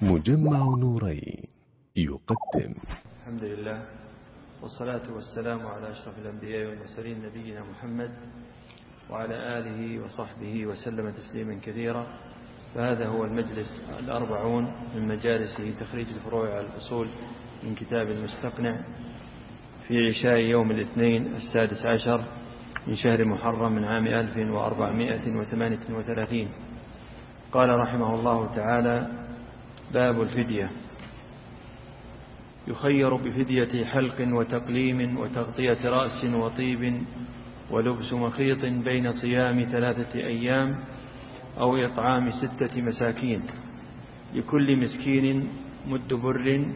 مجمع نورين يقدم. الحمد لله والصلاة والسلام على أشرف الأنبياء والمرسلين نبينا محمد وعلى آله وصحبه وسلم تسليما كثيرا. فهذا هو المجلس 40 من مجالس تخريج الفروع على الأصول من كتاب المستقنع في عشاء يوم الاثنين 16 من شهر محرم من عام 1438. قال رحمه الله تعالى: باب الفدية. يخير بفدية حلق وتقليم وتغطية رأس وطيب ولبس مخيط بين صيام 3 أيام أو إطعام 6 مساكين، لكل مسكين مد بر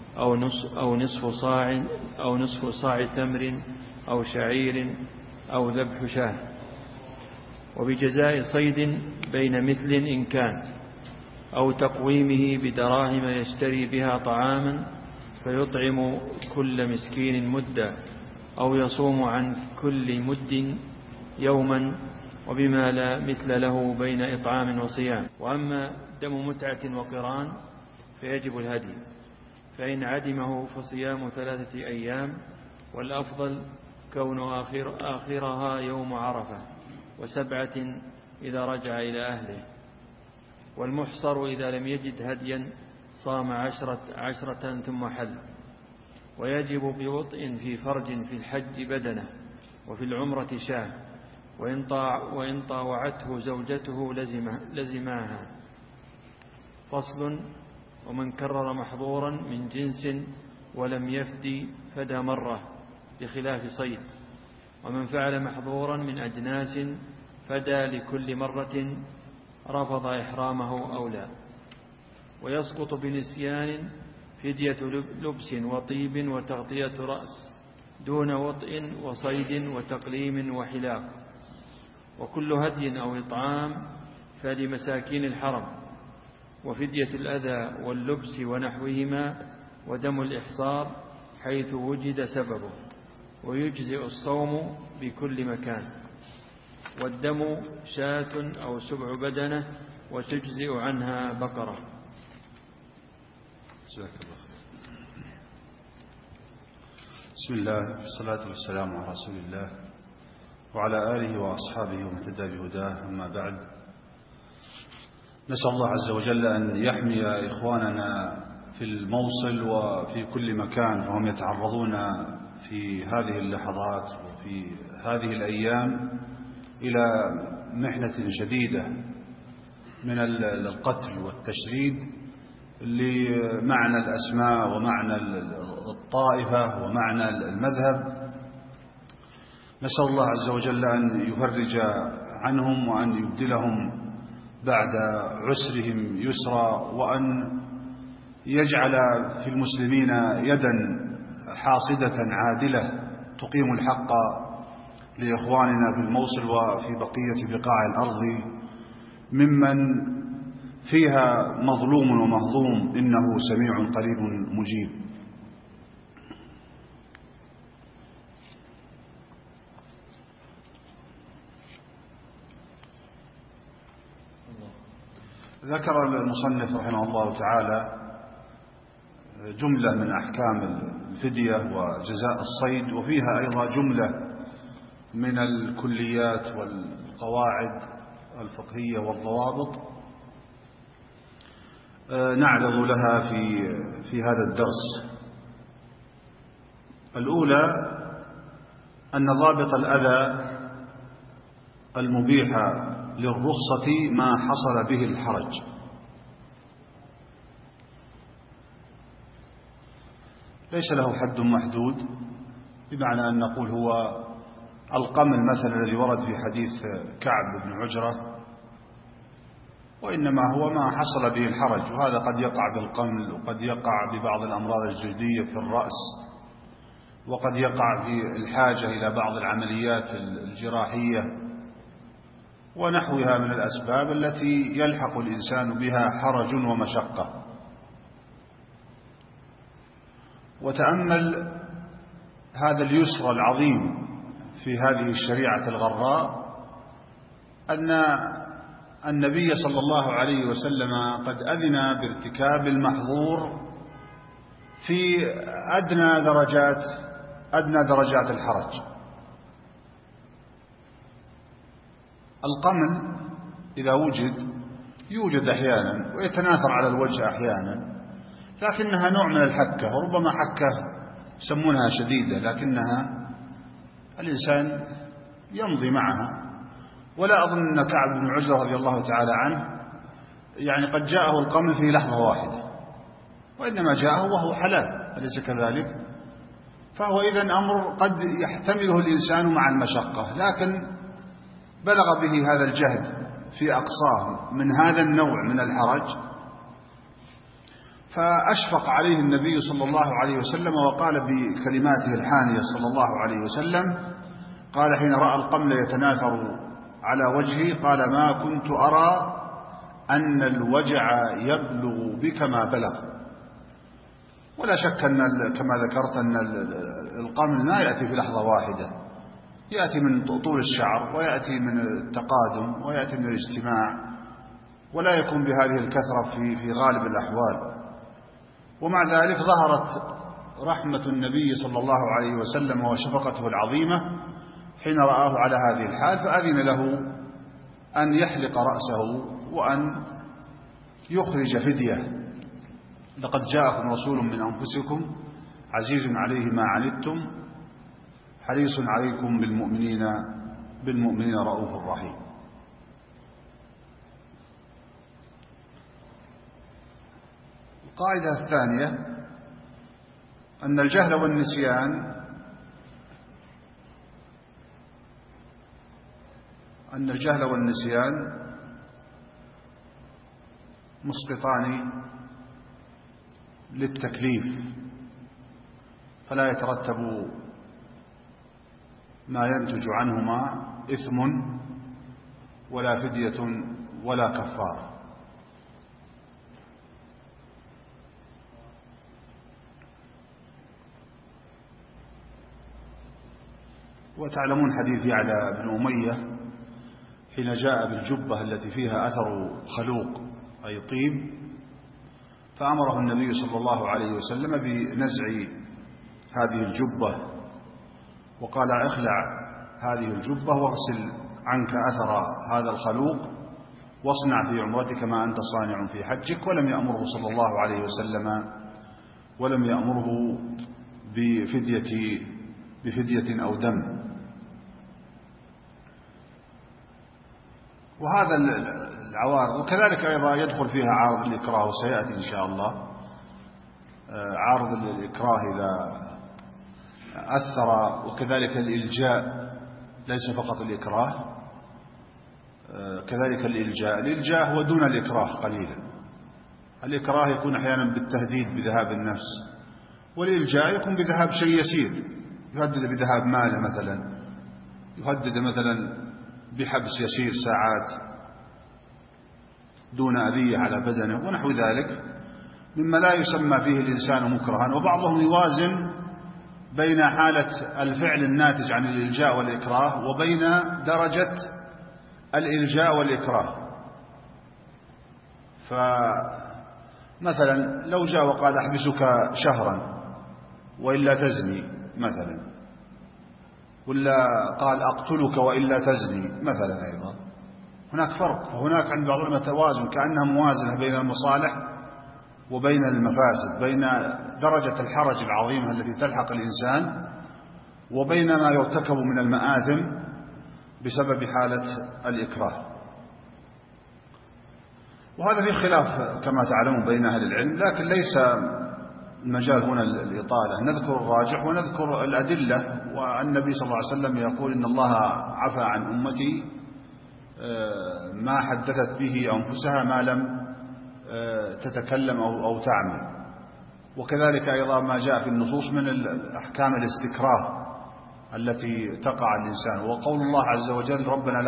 أو نصف صاع تمر أو شعير أو ذبح شاه، وبجزاء صيد بين مثل إن كان، أو تقويمه بدراهم يشتري بها طعاما فيطعم كل مسكين مدا، أو يصوم عن كل مد يوما، وبما لا مثل له بين إطعام وصيام. وأما دم متعة وقران فيجب الهدي، فإن عدمه فصيام 3 أيام، والأفضل كون آخرها يوم عرفة، و7 إذا رجع إلى أهله. والمحصر إذا لم يجد هديا صام 10 ثم حل. ويجب بوطء في فرج في الحج بدنه، وفي العمرة شاه، وإن طاوعته زوجته لزماها. فصل: ومن كرر محظورا من جنس ولم يفدي فدى مرة بخلاف صيد، ومن فعل محظورا من أجناس فدى لكل مرة رفض إحرامه أو لا. ويسقط بنسيان فدية لبس وطيب وتغطية رأس دون وطئ وصيد وتقليم وحلاق. وكل هدي أو إطعام فلمساكين الحرم، وفدية الأذى واللبس ونحوهما، ودم الإحصار حيث وجد سببه. ويجزئ الصوم بكل مكان. والدم شاة أو 7 بدنة، وتجزئ عنها بقرة. بسم الله والصلاة والسلام على رسول الله وعلى آله وأصحابه ومن تدى بهداه، أما بعد. نسأل الله عز وجل أن يحمي إخواننا في الموصل وفي كل مكان وهم يتعرضون في هذه اللحظات وفي هذه الأيام إلى محنة شديدة من القتل والتشريد لمعنى الأسماء ومعنى الطائفة ومعنى المذهب. نسأل الله عز وجل أن يفرج عنهم وأن يبدلهم بعد عسرهم يسرا، وأن يجعل في المسلمين يدا حاصدة عادلة تقيم الحق لإخواننا في الموصل وفي بقية بقاع الأرض ممن فيها مظلوم ومهضوم، إنه سميع قريب مجيب. ذكر المصنف رحمه الله تعالى جملة من أحكام الفدية وجزاء الصيد، وفيها أيضا جملة من الكليات والقواعد الفقهية والضوابط نعرض لها في هذا الدرس. الأولى أن ضابط الأذى المبيح للرخصة ما حصل به الحرج. ليس له حد محدود، بمعنى أن نقول هو القمل مثلا الذي ورد في حديث كعب بن عجرة، وإنما هو ما حصل به الحرج، وهذا قد يقع بالقمل، وقد يقع ببعض الأمراض الجلدية في الرأس، وقد يقع في الحاجة إلى بعض العمليات الجراحية ونحوها من الأسباب التي يلحق الإنسان بها حرج ومشقة. وتأمل هذا اليسر العظيم في هذه الشريعة الغراء، أن النبي صلى الله عليه وسلم قد أذن بارتكاب المحظور في أدنى درجات الحرج. القمل إذا يوجد أحيانا ويتناثر على الوجه أحيانا، لكنها نوع من الحكة، وربما حكة يسمونها شديدة، لكنها الإنسان يمضي معها. ولا أظن أن كعب بن عجرة رضي الله تعالى عنه يعني قد جاءه القمل في لحظة واحدة، وإنما جاءه وهو حلال، أليس كذلك؟ فهو إذن أمر قد يحتمله الإنسان مع المشقة، لكن بلغ به هذا الجهد في أقصاه من هذا النوع من الحرج، فأشفق عليه النبي صلى الله عليه وسلم وقال بكلماته الحانية صلى الله عليه وسلم، قال حين رأى القمل يتناثر على وجهه، قال: ما كنت أرى أن الوجع يبلغ بك ما بلغ. ولا شك أن كما ذكرت أن القمل ما يأتي في لحظة واحدة، يأتي من طول الشعر، ويأتي من التقادم، ويأتي من الاجتماع، ولا يكون بهذه الكثرة في غالب الأحوال. ومع ذلك ظهرت رحمة النبي صلى الله عليه وسلم وشفقته العظيمة حين رآه على هذه الحال، فأذن له أن يحلق رأسه وأن يخرج فدية. لقد جاءكم رسول من أنفسكم عزيز عليه ما عنتم حريص عليكم بالمؤمنين رؤوف رحيم. القاعدة الثانية أن الجهل والنسيان مسقطان للتكليف، فلا يترتب ما ينتج عنهما إثم ولا فدية ولا كفار. وتعلمون حديث يعلى بن أمية حين جاء بالجبة التي فيها أثر خلوق أي طيب، فأمره النبي صلى الله عليه وسلم بنزع هذه الجبة، وقال: اخلع هذه الجبة واغسل عنك أثر هذا الخلوق واصنع في عمرتك ما أنت صانع في حجك. ولم يأمره صلى الله عليه وسلم بفدية أو دم. وهذا العوارض، وكذلك أيضا يدخل فيها عارض الإكراه، وسيأتي إن شاء الله عارض الإكراه إذا أثر، وكذلك الإلجاء، ليس فقط الإكراه، كذلك الإلجاء هو دون الإكراه قليلا. الإكراه يكون أحيانا بالتهديد بذهاب النفس، والإلجاء يكون بذهاب شيء يسير، يهدد بذهاب ماله مثلا، يهدد مثلا بحبس يسير ساعات دون أذية على بدنه ونحو ذلك مما لا يسمى فيه الإنسان مكرها. وبعضهم يوازن بين حالة الفعل الناتج عن الإلجاء والإكراه وبين درجة الإلجاء والإكراه. فمثلا لو جاء وقال: أحبسك شهرا وإلا تزني مثلا، ولا قال: أقتلك وإلا تزني مثلا، أيضا هناك فرق. فهناك عند بعض العلماء توازن، كأنها موازنة بين المصالح وبين المفاسد، بين درجة الحرج العظيمة التي تلحق الإنسان وبين ما يرتكب من المآثم بسبب حالة الإكراه. وهذا في خلاف كما تعلمون بين أهل العلم، لكن ليس المجال هنا الإطالة، نذكر الراجح ونذكر الأدلة. والنبي صلى الله عليه وسلم يقول: إن الله عفى عن أمتي ما حدثت به أنفسها ما لم تتكلم أو تعمل. وكذلك أيضا ما جاء في النصوص من أحكام الاستكراه التي تقع الإنسان، وقول الله عز وجل: ربنا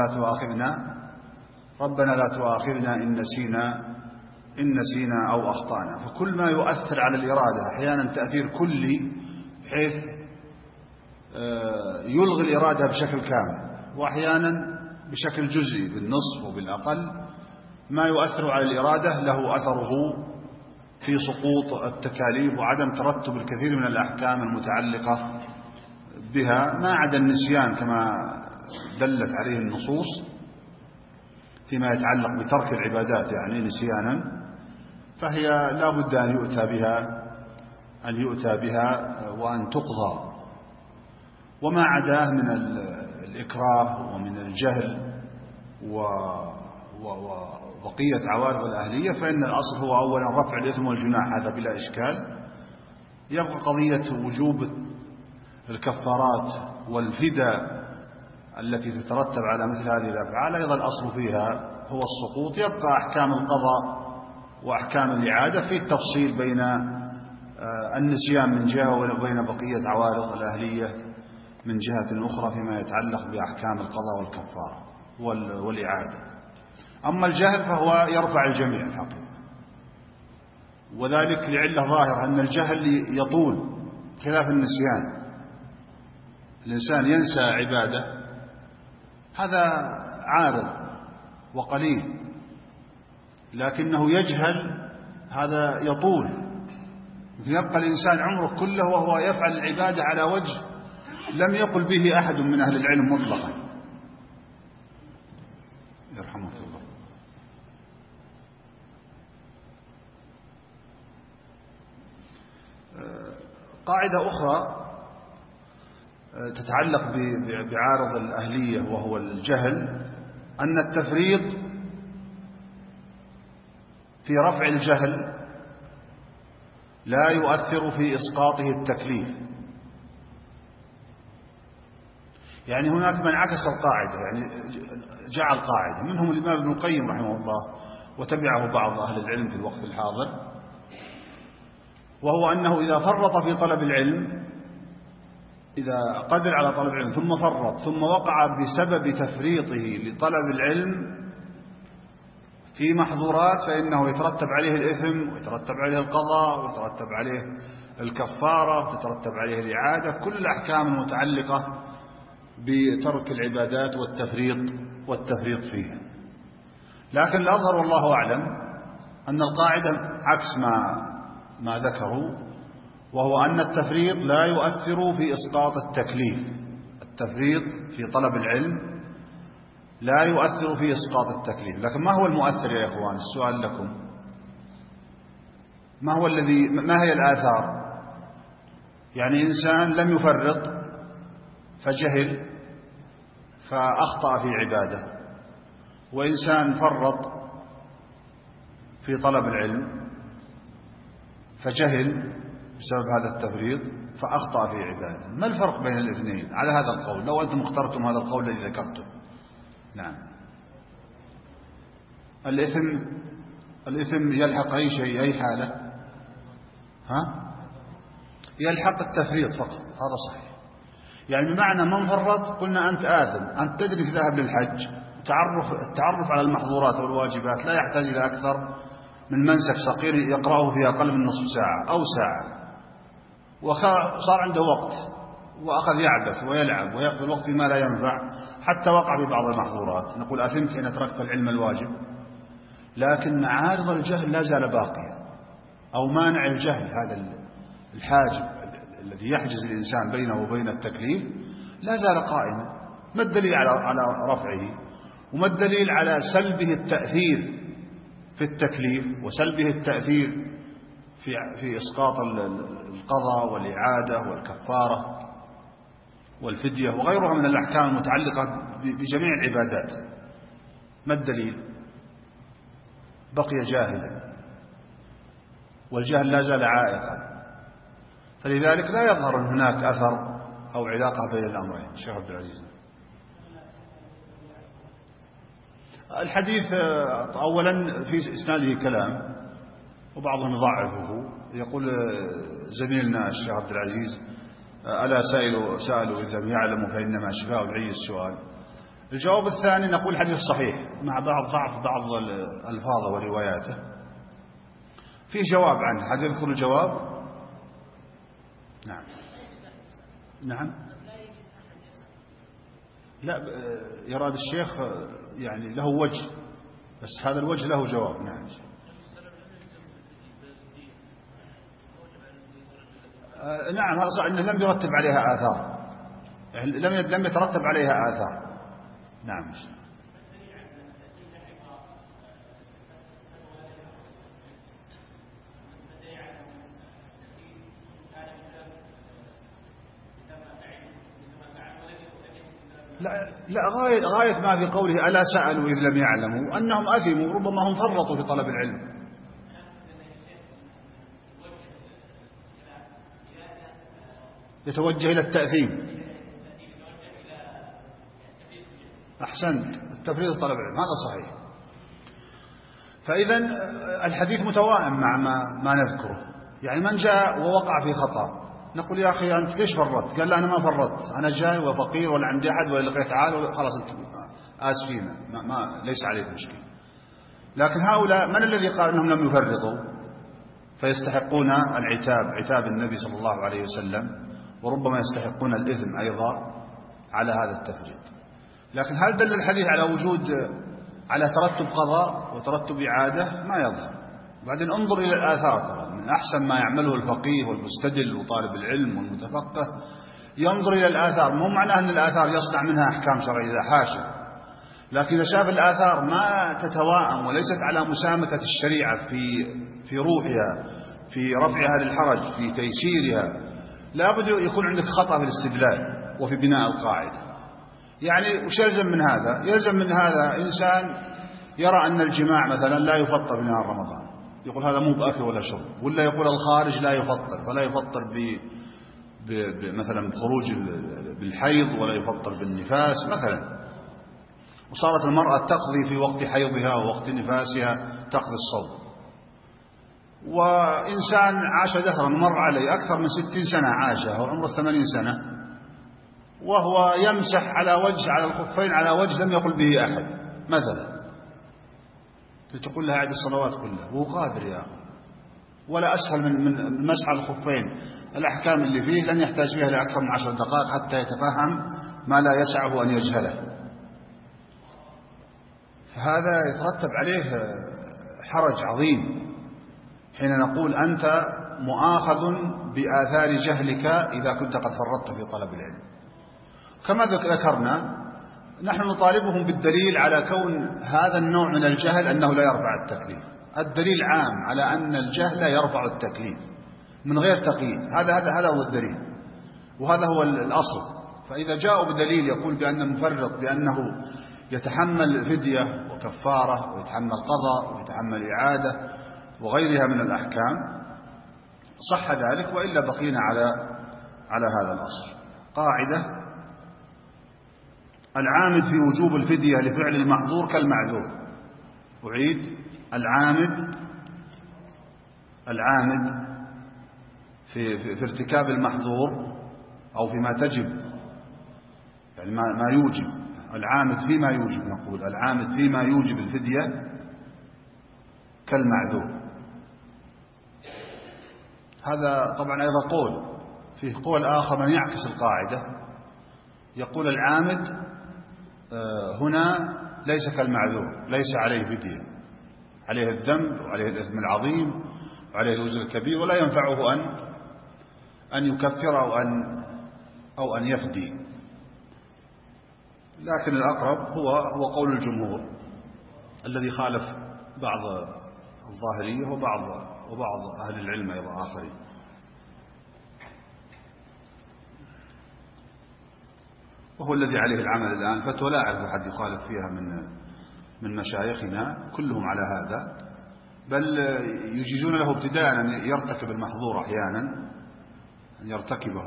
لا تؤاخذنا إن نسينا أو أخطأنا. فكل ما يؤثر على الإرادة أحيانا تأثير كلي بحيث يلغي الإرادة بشكل كامل، وأحيانا بشكل جزئي بالنصف وبالأقل، ما يؤثر على الإرادة له أثره في سقوط التكاليف وعدم ترتب الكثير من الأحكام المتعلقة بها، ما عدا النسيان كما دلت عليه النصوص فيما يتعلق بترك العبادات يعني نسيانا، فهي لا بد أن يؤتى بها وأن تقضى. وما عداه من الإكراه ومن الجهل وبقية عوارض الأهلية فإن الأصل هو أولا رفع الإثم والجناح، هذا بلا إشكال. يبقى قضية وجوب الكفارات والفداء التي تترتب على مثل هذه الأفعال أيضا الأصل فيها هو السقوط. يبقى أحكام القضاء وأحكام الإعادة في التفصيل بين النسيان من جهة وبين بقية عوارض الأهلية من جهة أخرى فيما يتعلق بأحكام القضاء والكفارة والإعادة. أما الجهل فهو يرفع الجميع الحقيقة، وذلك لعلة ظاهرة أن الجهل يطول خلاف النسيان. الإنسان ينسى عبادة هذا عارض وقليل، لكنه يجهل هذا يطول. يبقى الإنسان عمره كله وهو يفعل العبادة على وجه لم يقل به أحد من أهل العلم مطلقا، يرحمك الله. قاعدة أخرى تتعلق بعارض الأهلية وهو الجهل، أن التفريط في رفع الجهل لا يؤثر في إسقاطه التكليف. يعني هناك من عكس القاعدة، يعني جعل قاعدة، منهم الإمام ابن القيم رحمه الله وتبعه بعض أهل العلم في الوقت الحاضر، وهو أنه إذا فرط في طلب العلم، إذا قدر على طلب العلم ثم فرط ثم وقع بسبب تفريطه لطلب العلم في محظورات فإنه يترتب عليه الإثم ويترتب عليه القضاء ويترتب عليه الكفارة ويترتب عليه الإعادة، كل الأحكام المتعلقة بترك العبادات والتفريط فيها. لكن الأظهر والله أعلم أن القاعدة عكس ما ذكروا، وهو أن التفريط لا يؤثر في إسقاط التكليف. التفريط في طلب العلم لا يؤثر في إسقاط التكليف. لكن ما هو المؤثر يا إخوان؟ السؤال لكم، ما هي الآثار؟ يعني إنسان لم يفرط فجهل فأخطأ في عبادة، وإنسان فرط في طلب العلم فجهل بسبب هذا التفريط فأخطأ في عبادة. ما الفرق بين الاثنين على هذا القول لو أنتم اخترتم هذا القول الذي ذكرته؟ نعم، الإثم يلحق أي شيء، أي حالة؟ يلحق التفريط فقط، هذا صحيح. يعني بمعنى من فرط قلنا أنت آثم، أنت تدرك ذهب للحج، التعرف على المحظورات والواجبات لا يحتاج إلى أكثر من منسك صغير يقرأه في أقل من نصف ساعة أو ساعة، وصار عنده وقت وأخذ يعبث ويلعب ويقضي الوقت فيما لا ينفع حتى وقع في بعض المحظورات، نقول أثمت حين تركت العلم الواجب. لكن عارض الجهل لا زال باقيا، أو مانع الجهل، هذا الحاجب الذي يحجز الإنسان بينه وبين التكليف لا زال قائما. ما الدليل على رفعه؟ وما الدليل على سلبه التأثير في التكليف وسلبه التأثير في إسقاط القضاء والإعادة والكفارة والفدية وغيرها من الأحكام المتعلقة بجميع العبادات؟ ما الدليل؟ بقي جاهلا، والجهل لا زال عائقا، فلذلك لا يظهر أن هناك أثر أو علاقة بين الأمرين. الشيخ عبد العزيز، الحديث أولا في إسناده كلام وبعضهم يضعفه. يقول زميلنا الشيخ عبد العزيز: ألا سألوا إن لم يعلموا فإنما شفاء العي السؤال. الجواب الثاني نقول حديث صحيح مع ضعف بعض الألفاظ ورواياته. فيه جواب عنه، هل يذكر الجواب؟ نعم لا، يراد الشيخ يعني له وجه بس هذا الوجه له جواب. نعم. نعم هذا صح أنه لم يرتب عليها آثار، لم يترتب عليها آثار. نعم. لا غاية ما في قوله ألا سألوا إذ لم يعلموا أنهم أثموا، ربما هم فرطوا في طلب العلم. يتوجه إلى التأثيم. أحسنت، التفريط طلب العلم هذا صحيح. فإذا الحديث متوائم مع ما نذكره. يعني من جاء ووقع في خطأ نقول يا أخي أنت ليش فرطت؟ قال لا أنا ما فرطت، أنا جاي وفقير ولا عندي أحد ولا لقيت عال، خلاص أنت آسفين، ليس عليك مشكلة. لكن هؤلاء من الذي قال أنهم لم يفرطوا فيستحقون العتاب، عتاب النبي صلى الله عليه وسلم، وربما يستحقون الإثم أيضا على هذا التفريط. لكن هل دل الحديث على ترتب قضاء وترتب إعادة؟ ما يظهر. بعدين انظر إلى الآثار، ترى من أحسن ما يعمله الفقيه والمستدل وطالب العلم والمتفقه ينظر إلى الآثار. مو معناه أن الآثار يصنع منها أحكام شرعية، حاشا، لكن إذا شاف الآثار ما تتواءم وليست على مسامة الشريعة في روحها، في رفعها للحرج، في تيسيرها، لابد يكون عندك خطأ في الاستدلال وفي بناء القاعدة. يعني وش يلزم من هذا؟ يلزم من هذا إنسان يرى أن الجماع مثلا لا يفطر بنهار رمضان، يقول هذا مو بأكل ولا شرب، ولا يقول الخارج لا يفطر، فلا يفطر مثلا بخروج بالحيض ولا يفطر بالنفاس مثلا، وصارت المرأة تقضي في وقت حيضها ووقت نفاسها تقضي الصوم. وإنسان عاش دهرا مر عليه أكثر من 60 سنة عاشها وعمره 80 سنة وهو يمسح على الخفين على وجه لم يقل به أحد مثلا، تقول لها عد الصلوات كلها وهو قادر يا أخي، ولا أسهل من المسح على الخفين. الأحكام اللي فيه لن يحتاج فيها لأكثر من 10 دقائق حتى يتفهم ما لا يسعه أن يجهله. فهذا يترتب عليه حرج عظيم حين نقول أنت مؤاخذ بآثار جهلك إذا كنت قد فرطت في طلب العلم. كما ذكرنا نحن نطالبهم بالدليل على كون هذا النوع من الجهل أنه لا يرفع التكليف. الدليل عام على أن الجهل يرفع التكليف من غير تقييد، هذا هو الدليل وهذا هو الأصل. فإذا جاءوا بدليل يقول بأن المفرط بأنه يتحمل فدية وكفارة ويتحمل قضاء ويتحمل إعادة وغيرها من الأحكام صح ذلك، وإلا بقينا على هذا الأصل. قاعدة: العامد في وجوب الفدية لفعل المحظور كالمعذور. أعيد: العامد في ارتكاب المحظور أو فيما تجب، يعني ما يوجب، العامد فيما يوجب، نقول العامد فيما يوجب الفدية كالمعذور. هذا طبعا أيضا قول، فيه قول آخر من يعكس القاعدة، يقول العامد هنا ليس كالمعذور، ليس عليه فدية، عليه الذنب وعليه الإثم العظيم وعليه الوزر الكبير، ولا ينفعه أن يكفر أو أن يفدي. لكن الأقرب هو قول الجمهور الذي خالف بعض الظاهرية وبعض أهل العلم أيضا آخرين. وهو الذي عليه العمل الآن، فتوى لا أعرف أحد يخالف فيها من مشايخنا، كلهم على هذا، بل يجيزون له ابتداء أن يرتكب المحظور أحيانا، أن يرتكبه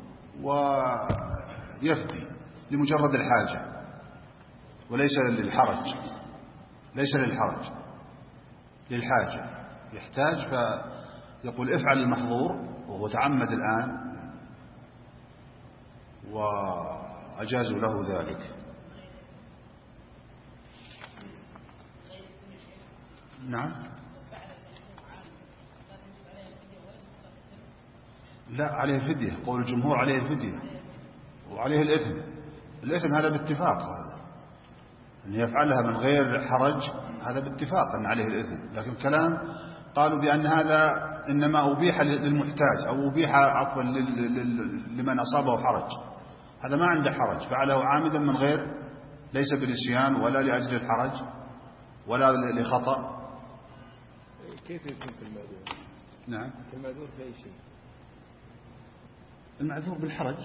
ويفدي لمجرد الحاجة وليس للحرج، للحاجة، يحتاج فيقول افعل المحظور وهو تعمد الآن وأجازوا له ذلك. نعم، لا عليه الفدية، قول الجمهور عليه الفدية وعليه الإثم هذا باتفاق، هذا أن يفعلها من غير حرج هذا باتفاق أن عليه الإثم، لكن كلام قالوا بأن هذا إنما أبيح للمحتاج أو أبيح عفوا لمن أصابه حرج، هذا ما عنده حرج، فعله عامدا من غير، ليس بالنسيان ولا لأجل الحرج ولا لخطأ. كيف يكون في المعذور؟ نعم، في المعذور في أي شيء؟ المعذور بالحرج،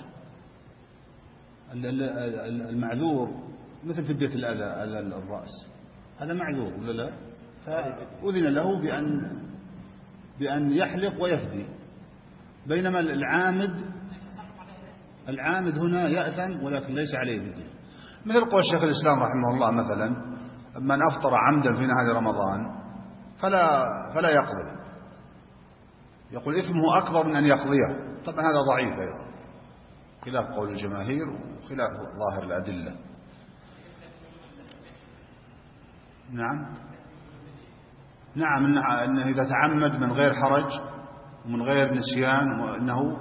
المعذور مثل فدية الأذى الرأس، هذا معذور ولا لا؟ فأذن له بأن يحلق ويفدي، بينما العامد هنا يأثم ولكن ليس عليه فدية. مثل قول شيخ الإسلام رحمه الله مثلا: من أفطر عمدا في نهار رمضان فلا يقضي، يقول إثمه أكبر من أن يقضيه. طبعا هذا ضعيف أيضا، خلاف قول الجماهير وخلاف ظاهر الأدلة. نعم إنه إذا تعمد من غير حرج ومن غير نسيان وأنه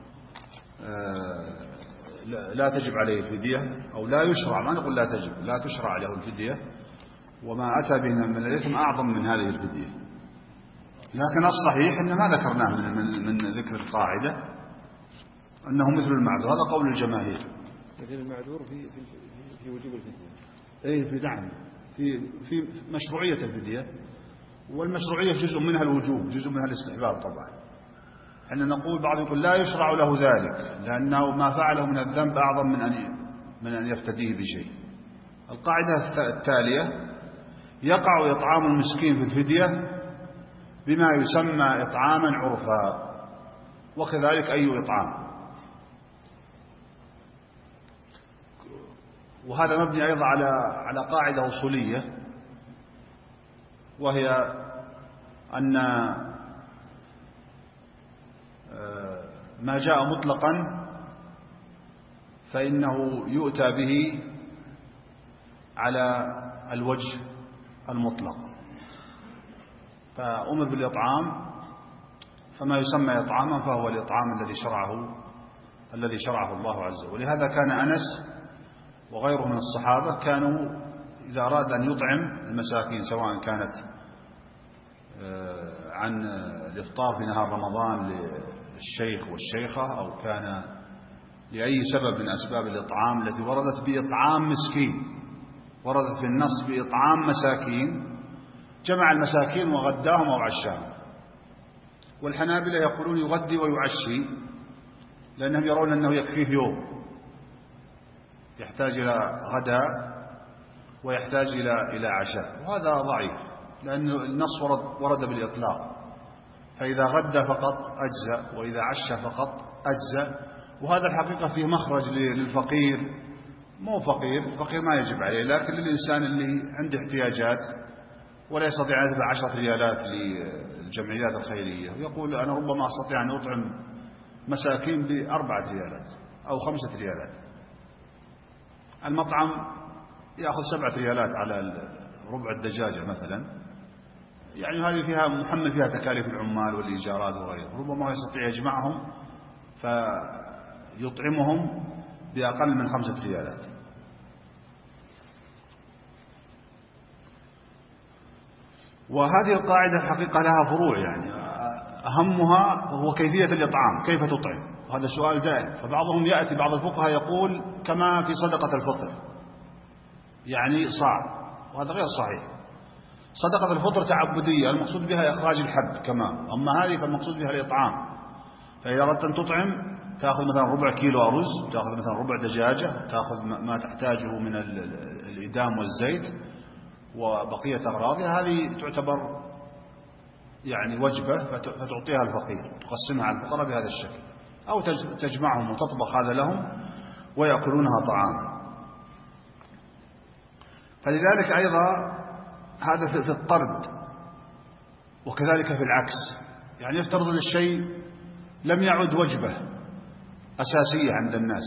لا تجب عليه الفدية، أو لا يشرع، ما نقول لا تجب، لا تشرع له الفدية، وما أتى به من الإثم أعظم من هذه الفدية. لكن الصحيح إن ما ذكرناه من ذكر القاعدة أنه مثل المعذور، هذا قول الجماهير. مثل المعذور في وجوب الفدية. نعم، في مشروعية الفدية، والمشروعية جزء منها الوجوب، جزء منها الاستحباب. طبعا حين نقول، بعض يقول لا يشرع له ذلك لأنه ما فعله من الذنب أعظم من أن يفتديه بشيء. القاعدة التالية: يقع إطعام المسكين في الفدية بما يسمى إطعاما عرفا، وكذلك أي إطعام. وهذا مبني أيضا على قاعدة أصولية، وهي أن ما جاء مطلقا فإنه يؤتى به على الوجه المطلق، فأمر بالإطعام، فما يسمى إطعاما فهو الإطعام الذي شرعه الله عز وجل. ولهذا كان أنس وغيره من الصحابة كانوا إذا أراد أن يطعم المساكين، سواء كانت عن الإفطار في نهار رمضان للشيخ والشيخة، أو كان لأي سبب من أسباب الإطعام التي وردت بإطعام مسكين، وردت في النص بإطعام مساكين، جمع المساكين وغداهم أو عشاهم. والحنابلة يقولون يغدي ويعشي، لأنهم يرون أنه يكفيه يوم، يحتاج إلى غداء ويحتاج إلى عشاء، وهذا ضعيف لأن النص ورد بالإطلاق، فإذا غدى فقط أجزأ، وإذا عشى فقط أجزأ. وهذا الحقيقة فيه مخرج للفقير، مو فقير ما يجب عليه، لكن للإنسان اللي عنده احتياجات ولا يستطيع أن يدفع 10 ريالات للجمعيات الخيرية، ويقول أنا ربما أستطيع أن أطعم مساكين ب4 ريالات أو 5 ريالات. المطعم يأخذ 7 ريالات على ربع الدجاجة مثلا، يعني هذه فيها محمل فيها تكاليف العمال والإيجارات وغيره، ربما يستطيع يجمعهم فيطعمهم بأقل من 5 ريالات. وهذه القاعدة الحقيقة لها فروع، يعني أهمها هو كيفية الإطعام، كيف تطعم، وهذا سؤال دائم. فبعضهم يأتي، بعض الفقهاء يقول كما في صدقة الفطر، يعني صاع، وهذا غير صحيح. صدقة الفطر تعبدية، المقصود بها إخراج الحب كمان، أما هذه فالمقصود بها الإطعام. فإذا أردت أن تطعم تأخذ مثلا ربع كيلو أرز، تأخذ مثلا ربع دجاجة، تأخذ ما تحتاجه من الإدام والزيت وبقية أغراضها، هذه تعتبر يعني وجبة، فتعطيها الفقير، تقسمها على الفقراء بهذا الشكل، أو تجمعهم وتطبخ هذا لهم ويأكلونها طعاما. فلذلك أيضا هذا في الطرد، وكذلك في العكس، يعني يفترض الشيء لم يعد وجبة أساسية عند الناس،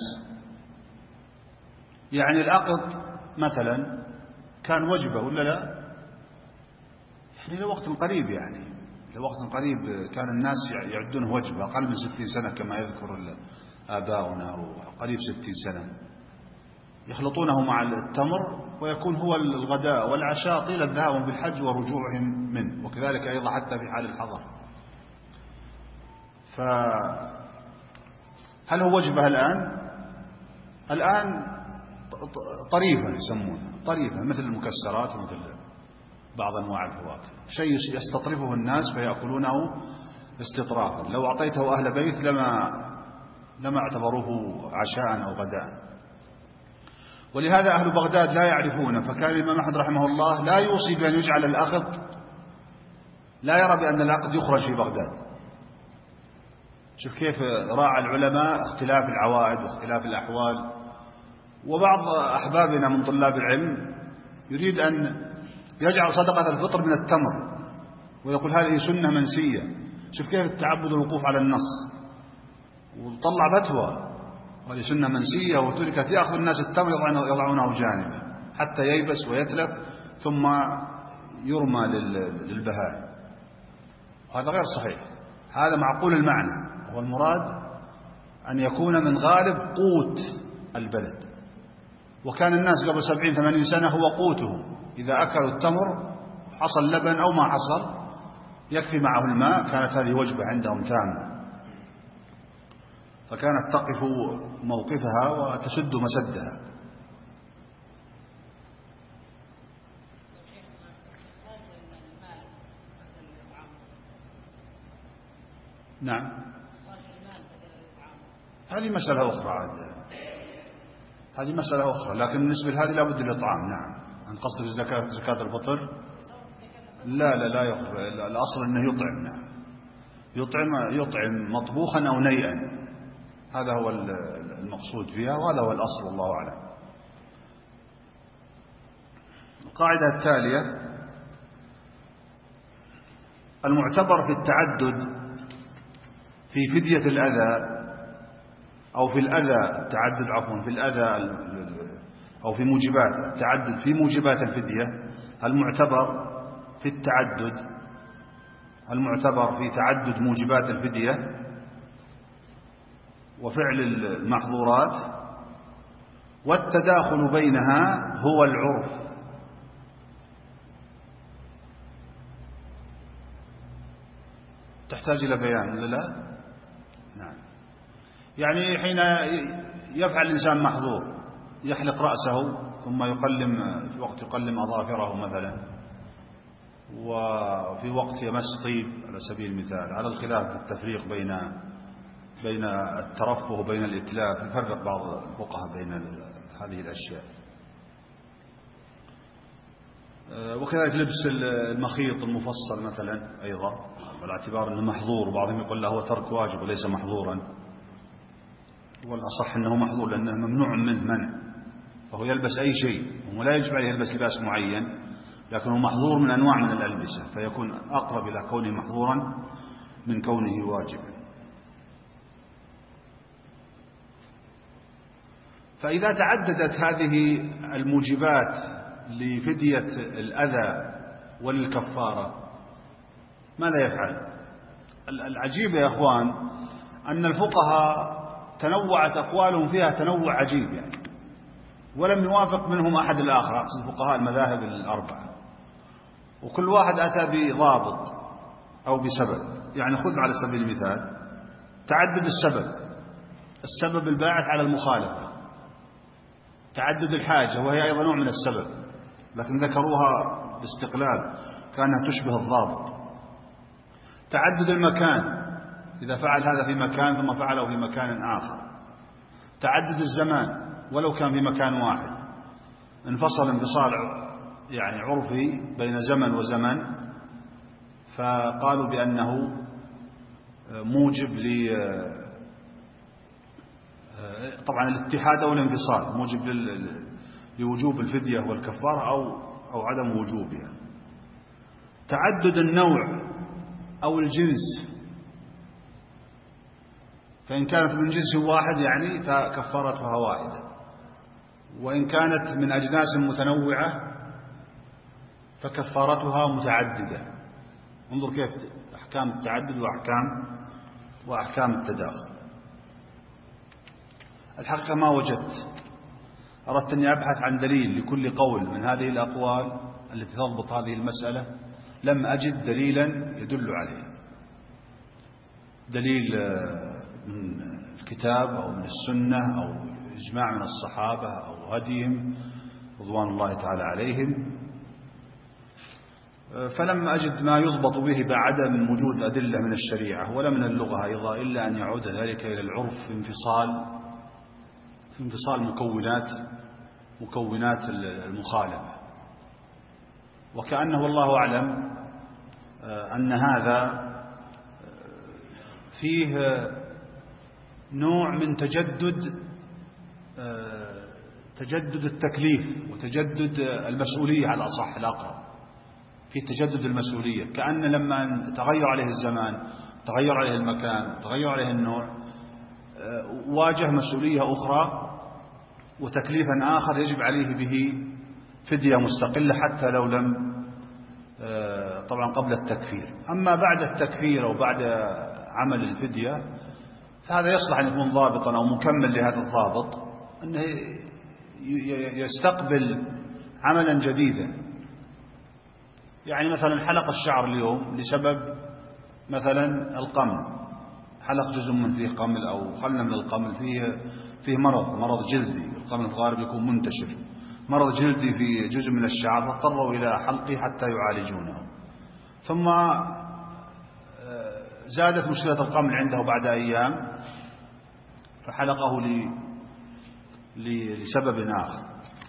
يعني الأقط مثلا كان وجبة ولا لا؟ يعني لوقت قريب، يعني لوقت قريب كان الناس يعدونه وجبة، أقل من 60 سنة كما يذكر آباؤنا، أو قريب 60 سنة، يخلطونه مع التمر ويكون هو الغداء والعشاء طيلة ذهابهم في الحج ورجوعهم منه، وكذلك أيضا حتى في حال الحضر. فهل هو وجبة الآن طريفة يسمونها طريفة، مثل المكسرات ومثل بعض أنواع الفواكه، شيء يستطرفه الناس فيأكلونه استطرافا. لو أعطيته أهل بيت لما اعتبروه عشاء أو غداء. ولهذا أهل بغداد لا يعرفونه، فكان الإمام أحمد رحمه الله لا يوصي بأن يجعل الأخذ، لا يرى بأن الأخذ يخرج في بغداد. شوف كيف راعى العلماء اختلاف العوائد واختلاف الأحوال. وبعض أحبابنا من طلاب العلم يريد أن يجعل صدقة الفطر من التمر ويقول هذه سنة منسية. شوف كيف التعبد والوقوف على النص، وطلع فتوى وهذه سنة منسية وتركت، يأخذ الناس التمر يضعونه جانبا حتى ييبس ويتلف ثم يرمى للبهائم. هذا غير صحيح، هذا معقول المعنى، والمراد أن يكون من غالب قوت البلد. وكان الناس قبل 70-80 سنة هو قوتهم، إذا أكلوا التمر حصل لبن أو ما حصل يكفي معه الماء، كانت هذه وجبة عندهم تامة، فكانت تقف موقفها وتسد مسدها. نعم، هذه مسألة أخرى هذه مسألة أخرى، لكن بالنسبة لهذه لابد الإطعام. نعم، عن قصد زكاة الفطر لا يخرج، الأصل أنه يطعم. نعم، يطعم مطبوخا أو نيئا، هذا هو المقصود فيها، وهذا هو الأصل، والله أعلم. القاعدة التالية: المعتبر في التعدد في فدية الأذى أو في الأذى التعدد في الأذى أو في موجبات التعدد في موجبات الفدية، المعتبر في تعدد موجبات الفدية وفعل المحظورات والتداخل بينها هو العرف. تحتاج إلى بيان ولا لا؟ نعم، يعني حين يفعل الإنسان محظور يحلق رأسه ثم في وقت يقلم أظافره مثلا، وفي وقت يمس طيب على سبيل المثال، على الخلاف في التفريق بين الترفه وبين الإتلاف، يفرق بعض الفقهاء بين هذه الأشياء. وكذلك لبس المخيط المفصل مثلا أيضا، على اعتبار أنه محظور، وبعضهم يقول له هو ترك واجب وليس محظورا، والأصح أنه محظور لأنه ممنوع منه منع، فهو يلبس أي شيء، ولا يجب عليه يلبس لباس معين، لكنه محظور من أنواع من الألبسة، فيكون أقرب إلى كونه محظورا من كونه واجبا. فإذا تعددت هذه الموجبات لفدية الأذى وللكفارة ماذا يفعل؟ العجيب يا أخوان أن الفقهاء تنوعت أقوالهم فيها تنوع عجيب، يعني ولم يوافق منهم أحد الآخر، أقصد فقهاء المذاهب الأربعة، وكل واحد أتى بضابط أو بسبب. يعني خذ على سبيل المثال تعدد السبب الباعث على المخالفة، تعدد الحاجة وهي أيضا نوع من السبب، لكن ذكروها باستقلال كأنها تشبه الضابط. تعدد المكان، إذا فعل هذا في مكان ثم فعله في مكان آخر. تعدد الزمان، ولو كان في مكان واحد، انفصل انفصال يعني عرفي بين زمن وزمن، فقالوا بأنه موجب طبعا الاتحاد أو الانفصال موجب لوجوب الفدية والكفارة أو عدم وجوبها. تعدد النوع أو الجنس، فإن كانت من جنس واحد يعني فكفارتها واحدة، وإن كانت من أجناس متنوعة فكفارتها متعددة. انظر كيف أحكام التعدد وأحكام التداخل. الحقيقة ما وجدت أردت أني أبحث عن دليل لكل قول من هذه الأقوال التي تضبط هذه المسألة، لم أجد دليلا يدل عليه، دليل من الكتاب أو من السنة أو إجماع من الصحابة أو هديهم رضوان الله تعالى عليهم. فلم أجد ما يضبط به بعدم وجود أدلة من الشريعة ولا من اللغة أيضا، إلا أن يعود ذلك إلى العرف في انفصال مكونات المخالفة. وكأنه والله أعلم أن هذا فيه نوع من تجدد التكليف وتجدد المسؤولية على الأصح الأقرب، في تجدد المسؤولية، كأن لما تغير عليه الزمان، تغير عليه المكان، تغير عليه النوع، واجه مسؤولية أخرى وتكليفا آخر يجب عليه به فدية مستقلة حتى لو لم طبعا قبل التكفير. أما بعد التكفير أو بعد عمل الفدية فهذا يصلح أن يكون ضابطا أو مكمل لهذا الضابط، أنه يستقبل عملا جديدا. يعني مثلا حلق الشعر اليوم لسبب مثلا القمل، حلق جزء من فيه قمل أو خلنا من القمل فيه مرض جلدي، القمل في الغالب يكون منتشر، مرض جلدي في جزء من الشعر، فاضطروا إلى حلقه حتى يعالجونه. ثم زادت مشكلة القمل عنده بعد أيام فحلقه لسبب آخر.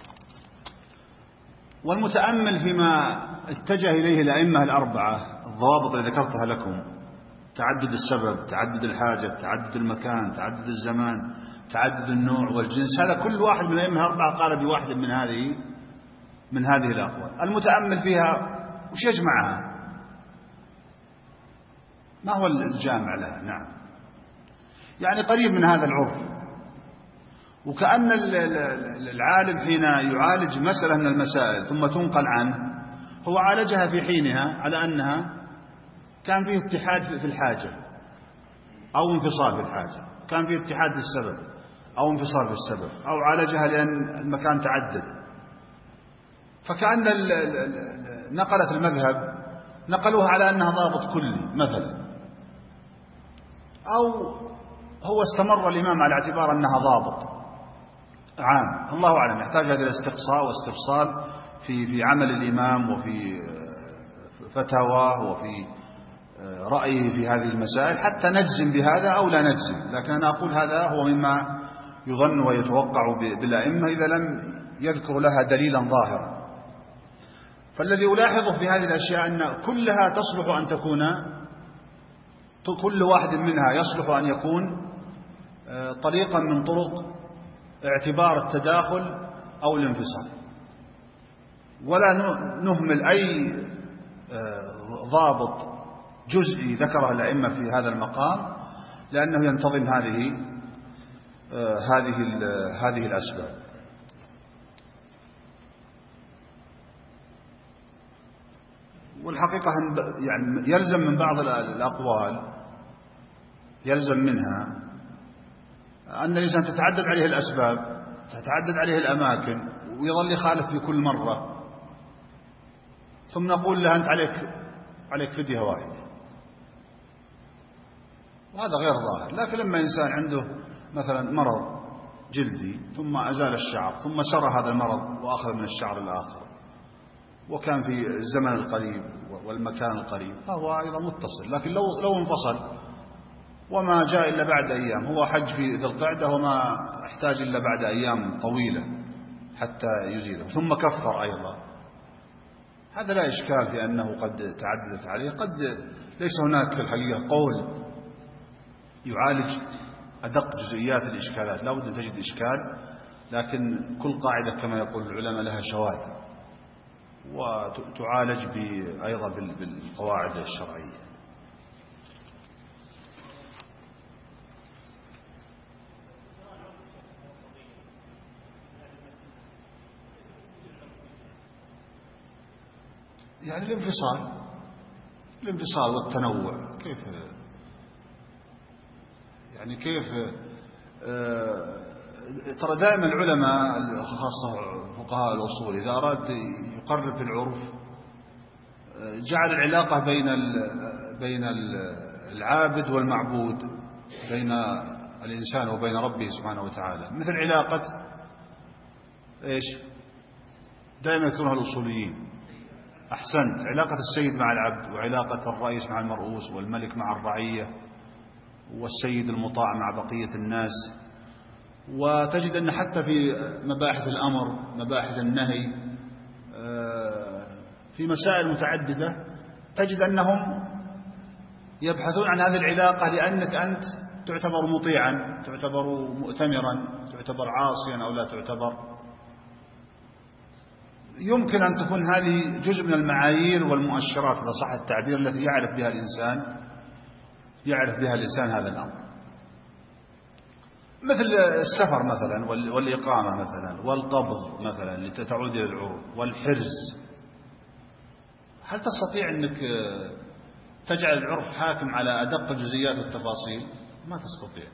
والمتأمل فيما اتجه إليه الأئمة الأربعة، الضوابط اللي ذكرتها لكم، تعدد السبب، تعدد الحاجة، تعدد المكان، تعدد الزمان، تعدد النوع والجنس، هذا كل واحد من الأئمة الأربعة قال بواحد من هذه الأقوال. المتأمل فيها وش يجمعها؟ ما هو الجامع لها؟ نعم، يعني قريب من هذا العرف. وكأن العالم حين يعالج مسألة من المسائل ثم تنقل عنه، هو عالجها في حينها على أنها كان فيه اتحاد في الحاجة أو انفصال في الحاجة، كان فيه اتحاد في السبب أو انفصال في السبب، أو عالجها لأن المكان تعدد. فكأن نقلت المذهب نقلوها على أنها ضابط كلي مثلا، أو هو استمر الإمام على اعتبار أنها ضابط عام، الله أعلم، يحتاج هذا الاستقصاء واستفصال في عمل الإمام وفي فتاواه وفي رأيه في هذه المسائل حتى نجزم بهذا أو لا نجزم. لكن أنا أقول هذا هو مما يظن ويتوقع بالأئمة إذا لم يذكر لها دليلا ظاهرا. فالذي ألاحظه في هذه الأشياء أن كلها تصلح أن تكون، كل واحد منها يصلح أن يكون طريقا من طرق اعتبار التداخل أو الانفصال، ولا نهمل أي ضابط جزئي ذكره الأئمة في هذا المقام، لأنه ينتظم هذه الأسباب. والحقيقة يعني يلزم من بعض الأقوال، يلزم منها أن الإنسان تتعدد عليه الأسباب، تتعدد عليه الأماكن، ويظل يخالف في كل مرة، ثم نقول له أنت عليك فدية واحدة، وهذا غير ظاهر. لكن لما إنسان عنده مثلا مرض جلدي ثم أزال الشعر ثم سرى هذا المرض وأخذ من الشعر الآخر وكان في الزمن القريب والمكان القريب، فهو أيضا متصل. لكن لو انفصل وما جاء إلا بعد أيام، هو حج في ذي القعدة وما احتاج إلا بعد أيام طويلة حتى يزيله ثم كفر أيضا، هذا لا إشكال في أنه قد تعددت عليه. قد ليس هناك في الحقيقة قول يعالج أدق جزئيات الإشكالات، لا بد أن تجد إشكال، لكن كل قاعدة كما يقول العلماء لها شواذ وتعالج أيضا بالقواعد الشرعية. يعني الانفصال والتنوع، كيف ترى دائما العلماء خاصة فقهاء الأصول إذا أراد يقرب في العرف جعل العلاقة بين العابد والمعبود، بين الإنسان وبين ربه سبحانه وتعالى، مثل علاقة إيش دائما يذكرها الأصوليين. أحسنت، علاقة السيد مع العبد، وعلاقة الرئيس مع المرؤوس، والملك مع الرعية، والسيد المطاع مع بقية الناس. وتجد أن حتى في مباحث الأمر، مباحث النهي، في مسائل متعددة تجد أنهم يبحثون عن هذه العلاقة، لأنك أنت تعتبر مطيعا، تعتبر مؤتمرا، تعتبر عاصيا أو لا تعتبر. يمكن أن تكون هذه جزء من المعايير والمؤشرات إذا صح التعبير التي يعرف بها الإنسان هذا الأمر، مثل السفر مثلا، والإقامة مثلا، والقبض مثلا لتعود إلى العروض، والحرز. هل تستطيع أنك تجعل العرف حاكم على أدق الجزئيات والتفاصيل؟ ما تستطيع،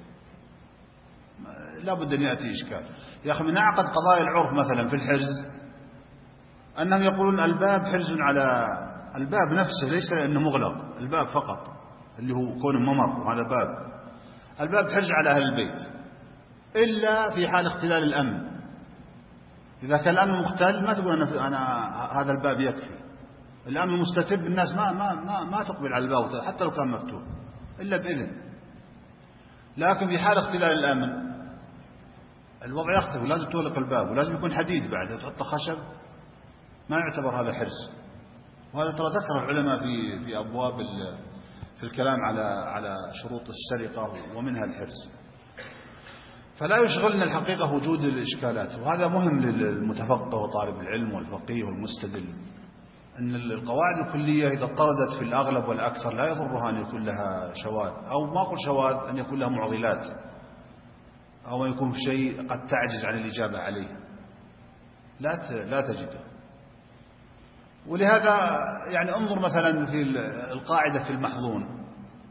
لا بد أن يأتي إشكال. يا أخي من أعقد قضايا العرف مثلا في الحرز أنهم يقولون الباب حرز على الباب نفسه، ليس لأنه مغلق، الباب فقط اللي هو كون ممر، وهذا باب. الباب حرز على أهل البيت إلا في حال اختلال الأمن. إذا كان الأمن مختل ما تقول أنا هذا الباب يكفي. الأمن مستتب، الناس ما تقبل على الباب حتى لو كان مفتوح إلا بإذن. لكن في حال اختلال الأمن الوضع يختلف، لازم تغلق الباب، ولازم يكون حديد بعد، تحط خشب، ما يعتبر هذا حرز. وهذا ترى ذكر العلماء في أبواب في الكلام على شروط السرقة ومنها الحرز. فلا يشغلنا الحقيقة وجود الإشكالات، وهذا مهم للمتفقه وطالب العلم والفقيه والمستدل، أن القواعد الكلية إذا اضطردت في الأغلب والأكثر لا يضرها أن يكون لها شواذ، أو ما أقول شواذ، أن يكون لها معضلات، أو أن يكون في شيء قد تعجز عن الإجابة عليه، لا تجده. ولهذا يعني انظر مثلا في القاعدة في المحظون،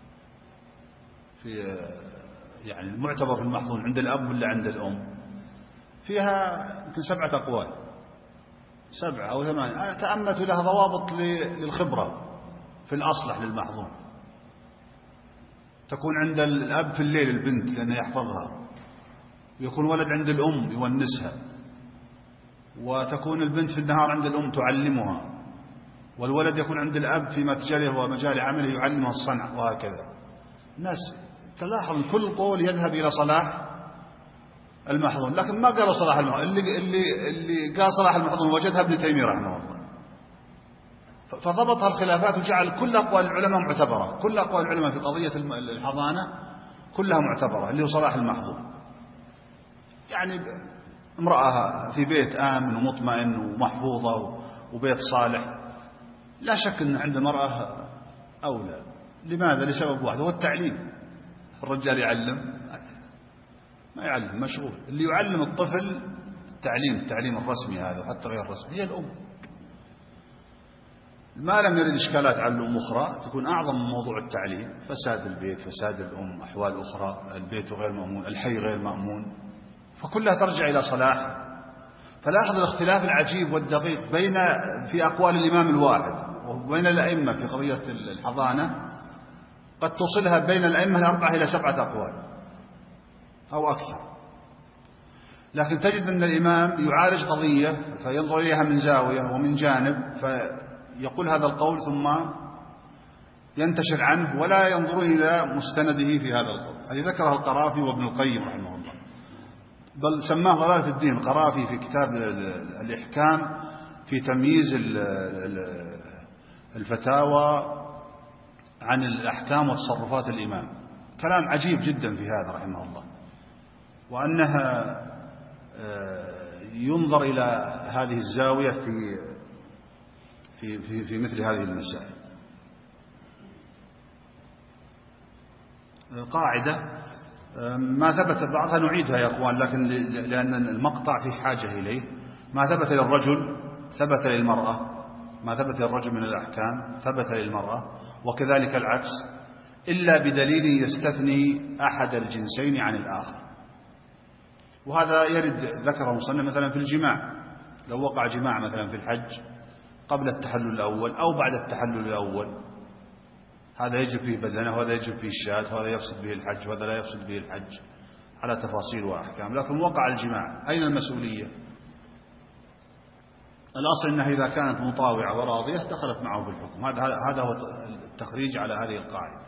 في يعني المعتبر في المحظون عند الأب ولا عند الأم، فيها يمكن 7 أقوال، 7 أو 8. أنا تأملت لها ضوابط للخبرة في الأصلح للمحظون. تكون عند الأب في الليل البنت لأنه يحفظها، ويكون ولد عند الأم يونسها، وتكون البنت في النهار عند الأم تعلمها، والولد يكون عند الأب في متجره ومجال عمله يعلمه الصنع، وهكذا. الناس تلاحظ كل قول يذهب إلى صلاح المحظون، لكن ما قالوا صلاح المحظون. اللي قال صلاح المحظون وجدها ابن تيمية رحمه الله، فضبطها الخلافات وجعل كل أقوال العلماء معتبرة، كل أقوال العلماء في قضية الحضانة كلها معتبرة، اللي هو صلاح المحظون. يعني امرأة في بيت آمن ومطمئن ومحفوظة وبيت صالح، لا شك أن عند المرأة أولى. لماذا؟ لسبب واحد، هو التعليم. الرجال يعلم؟ ما يعلم، مشغول. اللي يعلم الطفل التعليم الرسمي هذا وحتى غير الرسمي هي الأم. ما لم يرد إشكالات على الأم أخرى تكون أعظم من موضوع التعليم، فساد البيت، فساد الأم، أحوال أخرى، البيت غير مأمون، الحي غير مأمون، فكلها ترجع إلى صلاح. فلاحظ الاختلاف العجيب والدقيق في أقوال الإمام الواحد وبين الأئمة في قضية الحضانة، قد توصلها بين الأئمة 4 إلى 7 أقوال أو أكثر. لكن تجد أن الإمام يعالج قضية فينظر إليها من زاوية ومن جانب، فيقول هذا القول ثم ينتشر عنه ولا ينظر إلى مستنده في هذا القول. هذه ذكرها القرافي وابن القيم رحمه الله، بل سماه ضلال في الدين القرافي في كتاب الإحكام في تمييز الفتاوى عن الأحكام وتصرفات الإمام. كلام عجيب جدا في هذا رحمه الله، وأنها ينظر إلى هذه الزاوية في مثل هذه المسائل. القاعدة ما ثبت، بعضها نعيدها يا أخوان، لكن لأن المقطع في حاجة إليه. ما ثبت للرجل ثبت للمرأة، ما ثبت للرجل من الأحكام ثبت للمرأة، وكذلك العكس، إلا بدليل يستثني أحد الجنسين عن الآخر. وهذا يرد ذكره مصنف مثلا في الجماع، لو وقع جماع مثلا في الحج قبل التحلل الأول أو بعد التحلل الأول، هذا يجب فيه بدنه وهذا يجب فيه الشاة وهذا يفسد به الحج وهذا لا يفسد به الحج، على تفاصيل وأحكام. لكن وقع الجماع أين المسؤولية؟ الأصل أنها إذا كانت مطاوعة وراضية دخلت معه في الحكم. هذا هو التخريج على هذه القاعدة.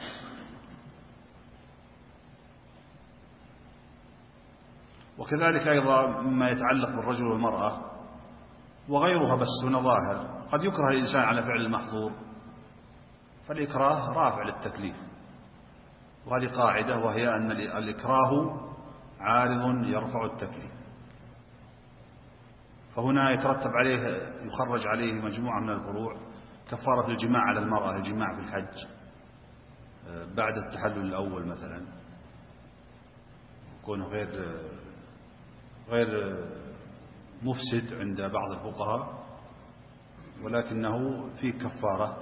وكذلك أيضا مما يتعلق بالرجل والمرأة وغيرها، بس هنا ظاهر قد يكره الإنسان على فعل المحظور، فالإكراه رافع للتكليف، وهذه قاعدة وهي أن الإكراه عارض يرفع التكليف. فهنا يترتب عليه، يخرج عليه مجموعة من الفروع: كفارة الجماع على المرأة، الجماع في الحج بعد التحلل الأول مثلا يكون غير مفسد عند بعض الفقهاء، ولكنه فيه كفارة.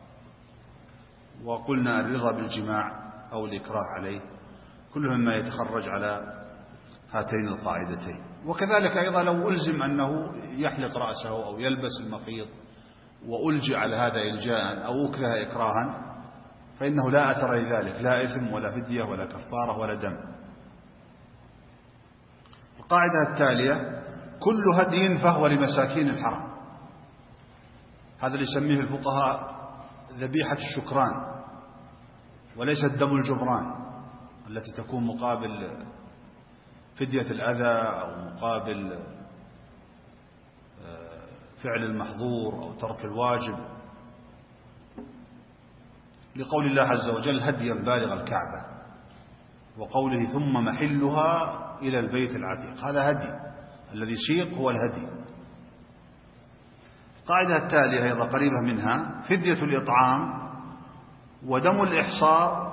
وقلنا الرضا بالجماع أو الإكراه عليه كله مما يتخرج على هاتين القاعدتين. وكذلك أيضا لو ألزم أنه يحلق رأسه أو يلبس المخيط وألجئ على هذا إلجاء أو أكره إكراها فإنه لا أثر لذلك، لا إثم ولا فدية ولا كفارة ولا دم. القاعدة التالية: كل هدي فهو لمساكين الحرم. هذا اللي يسميه الفقهاء ذبيحة الشكران، وليس الدم الجبران التي تكون مقابل فدية الأذى أو مقابل فعل المحظور أو ترك الواجب، لقول الله عز وجل: هديا بالغ الكعبة، وقوله: ثم محلها إلى البيت العتيق. هذا هدي، الذي سيق هو الهدي. القاعدة التالية أيضا قريبة منها: فدية الإطعام ودم الإحصار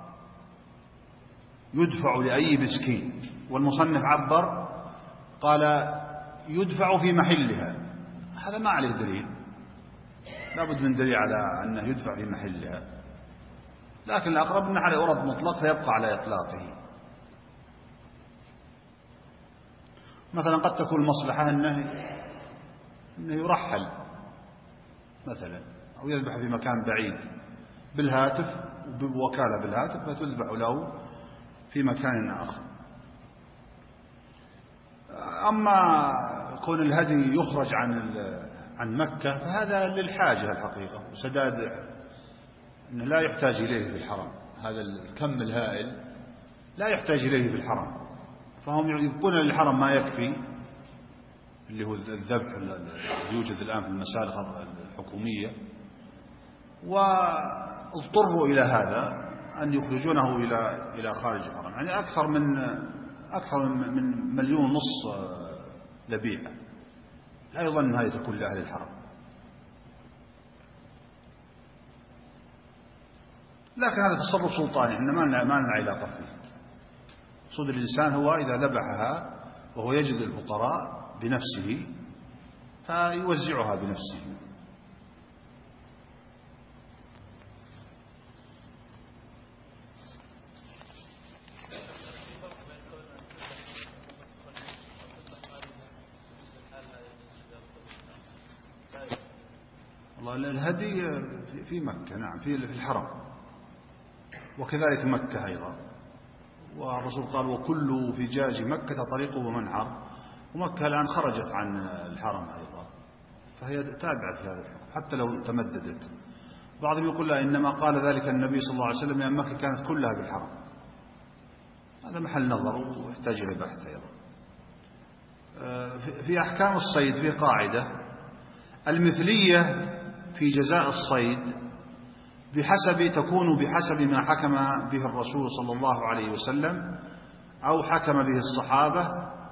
يدفع لأي مسكين. والمصنف عبر قال: يدفع في محلها. هذا ما عليه دليل، لا بد من دليل على أنه يدفع في محلها، لكن الأقرب أنه على يرد مطلق فيبقى على إطلاقه. مثلا قد تكون المصلحة أنه يرحل مثلا، أو يذبح في مكان بعيد بالهاتف وبوكالة بالهاتف، فتذبح له في مكان آخر. أما كون الهدي يخرج عن مكة فهذا للحاجة الحقيقة، وسداد أنه لا يحتاج إليه في الحرم. هذا الكم الهائل لا يحتاج إليه في الحرم، فهم يبقون للحرم ما يكفي، اللي هو الذبح اللي يوجد الآن في المسالخ الحكومية، واضطروا إلى هذا أن يخرجونه إلى خارج الحرم. يعني أكثر من 1.5 مليون ذبيحة، لا يظن هذه تكون لأهل الحرم. لكن هذا تصرف سلطاني، احنا ما لنا علاقة فيه. مقصود الإنسان هو إذا ذبحها وهو يجد الفقراء بنفسه فيوزعها بنفسه. والله الهدي في مكة، نعم، في الحرم، وكذلك مكة أيضا. والرسول قال: وكل فجاج مكة طريقه ومنحر. ومكة الآن خرجت عن الحرم أيضا، فهي تابعة في هذا الحكم حتى لو تمددت. بعضهم يقول: لا، إنما قال ذلك النبي صلى الله عليه وسلم لأن مكة كانت كلها بالحرم. هذا محل نظر ويحتاج إلى بحث أيضا. في أحكام الصيد في قاعدة: المثلية في جزاء الصيد تكون بحسب ما حكم به الرسول صلى الله عليه وسلم أو حكم به الصحابة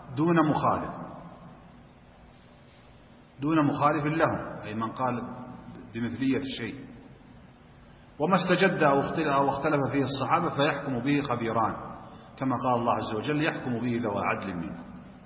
دون مخالف لهم، أي من قال بمثلية الشيء. وما استجد أو اختلف فيه الصحابة فيحكم به خبيران، كما قال الله عز وجل: يحكم به ذوى عدل منكم.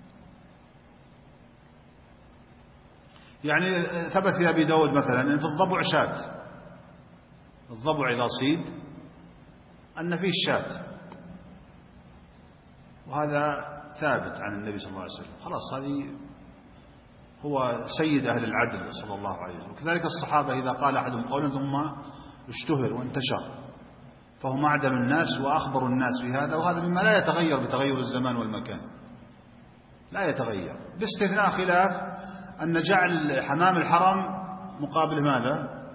يعني ثبت في أبي داود مثلا أن في الضبع شاة، الضبع إذا صيد أن فيه الشاة، وهذا ثابت عن النبي صلى الله عليه وسلم، خلاص هذه هو سيد أهل العدل صلى الله عليه وسلم. وكذلك الصحابة إذا قال أحدهم قولا ثم اشتهر وانتشر فهم أعدل الناس وأخبر الناس بهذا، وهذا مما لا يتغير بتغير الزمان والمكان، لا يتغير، باستثناء خلاف أن جعل حمام الحرم مقابل ماذا؟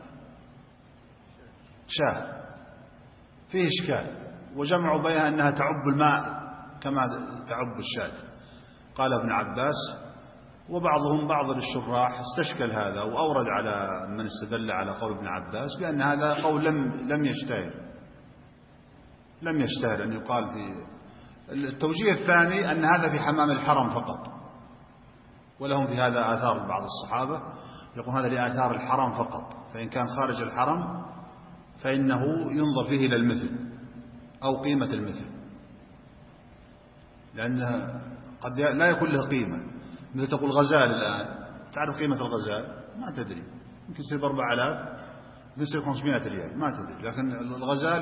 شاه، فيه إشكال، وجمعوا بينها أنها تعب الماء كما تعب الشاة، قال ابن عباس. وبعضهم بعض الشراح استشكل هذا وأورد على من استدل على قول ابن عباس بأن هذا قول لم يشتهر أن يقال في التوجيه الثاني، أن هذا في حمام الحرم فقط، ولهم في هذا آثار بعض الصحابة يقول هذا لآثار الحرم فقط، فإن كان خارج الحرم فإنه ينظر فيه إلى المثل أو قيمة المثل، لأن قد لا يكون له قيمة، مثل تقول غزال الآن، تعرف قيمة الغزال؟ ما تدري، يمكن يصير ب4000، يصير 500 ريال، ما تدري، لكن الغزال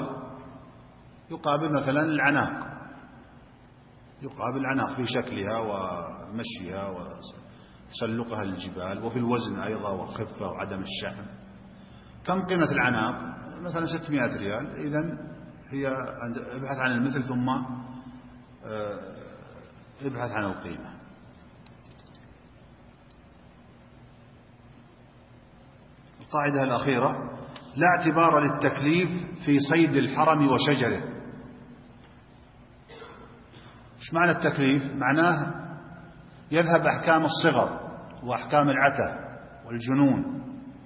يقابل مثلا العناق، يقابل العناق في شكلها ومشيها وتسلقها للجبال، وفي الوزن أيضا والخفة وعدم الشحم. كم قيمة العناق؟ مثلا 600 ريال. إذن هي ابحث عن المثل ثم ابحث عن القيمة. القاعدة الأخيرة: لا اعتبار للتكليف في صيد الحرم وشجره. ايش معنى التكليف؟ معناه يذهب أحكام الصغر وأحكام العتة والجنون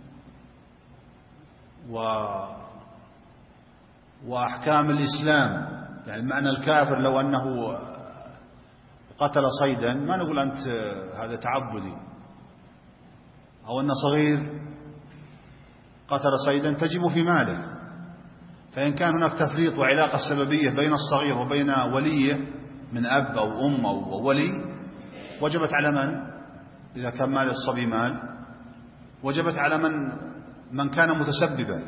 وأحكام الإسلام. يعني معنى الكافر لو أنه قتل صيدا ما نقول أنت هذا تعبدي، أو أن صغير قتل صيدا تجب في ماله. فإن كان هناك تفريط وعلاقة سببية بين الصغير وبين وليه من أب أو أم أو ولي، وجبت على من؟ إذا كان مال الصبي مال، وجبت على من كان متسببا.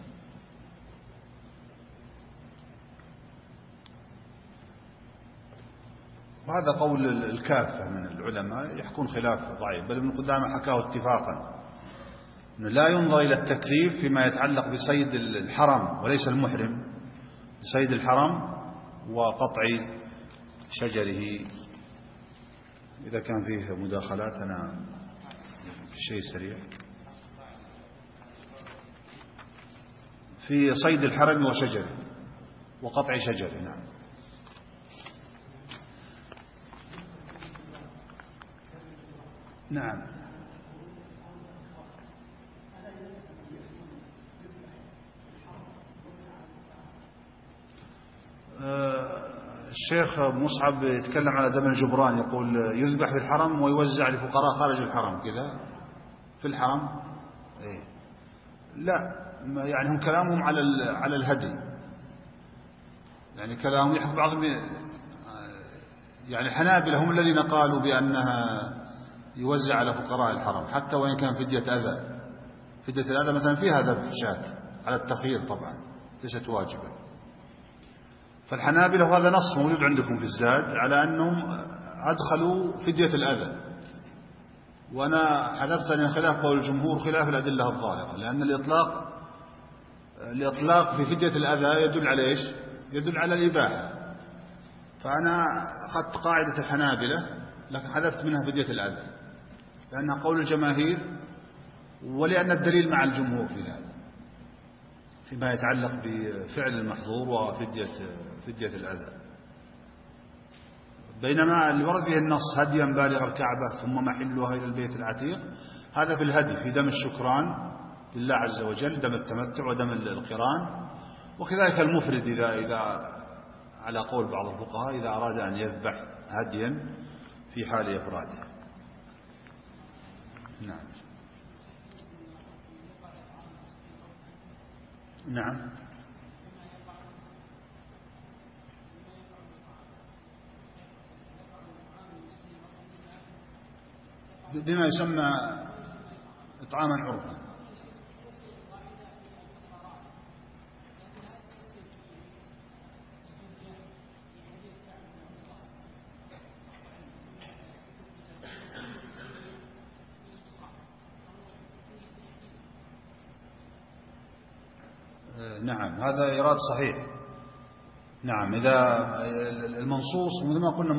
وهذا قول الكافة من العلماء، يحكون خلاف ضعيف، بل ابن قدامة حكاه اتفاقا أنه لا ينظر إلى التكليف فيما يتعلق بصيد الحرم وليس المحرم، بصيد الحرم وقطع شجره. إذا كان فيه مداخلات أنا شيء سريع في صيد الحرم وشجره وقطع شجره. نعم. نعم. الشيخ مصعب يتكلم على دم الجبران، يقول يذبح في الحرم ويوزع لفقراء خارج الحرم كذا في الحرم. إيه؟ لا، يعني هم كلامهم على الهدي، يعني كلامهم يحكي بعضهم، يعني الحنابلة هم الذين قالوا بأنها يوزع على فقراء الحرم حتى وإن كان فدية أذى. فدية الأذى مثلا فيها ذبح شاة على التخيير طبعا، ليست واجبة. فالحنابلة، وهذا نص موجود عندكم في الزاد، على أنهم أدخلوا فدية الأذى. وأنا حذفت أن خلاف قول الجمهور خلاف الأدلة الظاهرة، لأن الإطلاق في فدية الأذى يدل على إيش؟ يدل على الإباحة. فأنا أخذت قاعدة الحنابلة لكن حذفت منها فدية الأذى لأنها قول الجماهير، ولأن الدليل مع الجمهور في هذا فيما يتعلق بفعل المحظور وفدية الأذى. بينما اللي ورد به النص هديا بالغ الكعبة ثم محلها إلى البيت العتيق، هذا في الهدي، في دم الشكران لله عز وجل، دم التمتع ودم القران. وكذلك المفرد إذا على قول بعض الفقهاء إذا أراد أن يذبح هديا في حال إفراده. نعم. نعم. بما يسمى إطعاما عرفا. نعم هذا إيراد صحيح. نعم إذا المنصوص مثل ما قلنا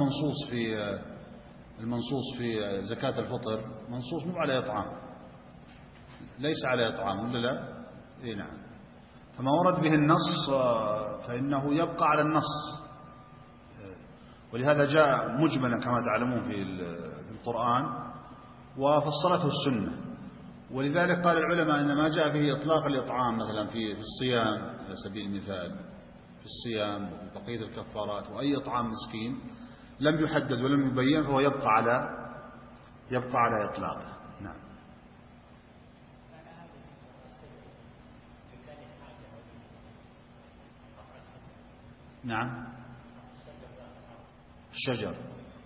المنصوص في زكاة الفطر منصوص مو على إطعام، ليس على إطعام ولا لا؟ إيه نعم. فما ورد به النص فإنه يبقى على النص، ولهذا جاء مجملا كما تعلمون في القرآن وفصلته السنة. ولذلك قال العلماء إن ما جاء فيه إطلاق الإطعام مثلا في الصيام على سبيل المثال، في الصيام وبقية الكفارات وأي إطعام مسكين لم يحدد ولم يبين، فهو يبقى على إطلاقه. نعم. نعم الشجر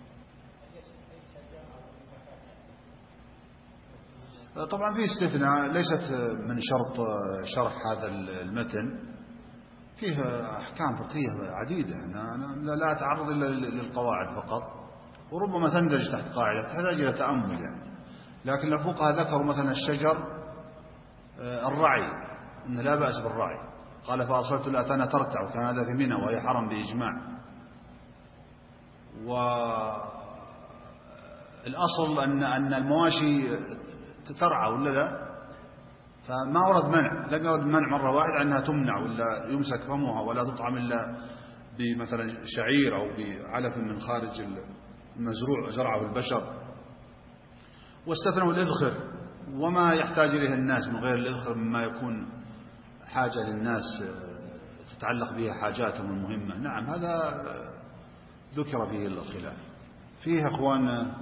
طبعا فيه استثناء، ليست من شرط شرح هذا المتن، فيه أحكام فقهية عديدة. أنا لا أتعرض إلا للقواعد فقط، وربما تندرج تحت قاعدة تحتاج إلى تأمل يعني. لكن الفقهاء ذكروا مثلا الشجر الرعي، إن لا بأس بالرعي. قال فأرسلت الأتانا ترتع، وكان هذا في منى وهي حرم بإجماع. والأصل أن المواشي ترعى ولا لا، فما ورد منع، لم يرد منع مرة واحدة أنها تمنع ولا يمسك فمها ولا تطعم إلا بمثلا شعير أو بعلف من خارج المزروع زرعه البشر. واستثنوا الإذخر وما يحتاج إليه الناس من غير الإذخر مما يكون حاجة للناس تتعلق به حاجاتهم المهمة. نعم هذا ذكر فيه الخلاف. فيه أخوان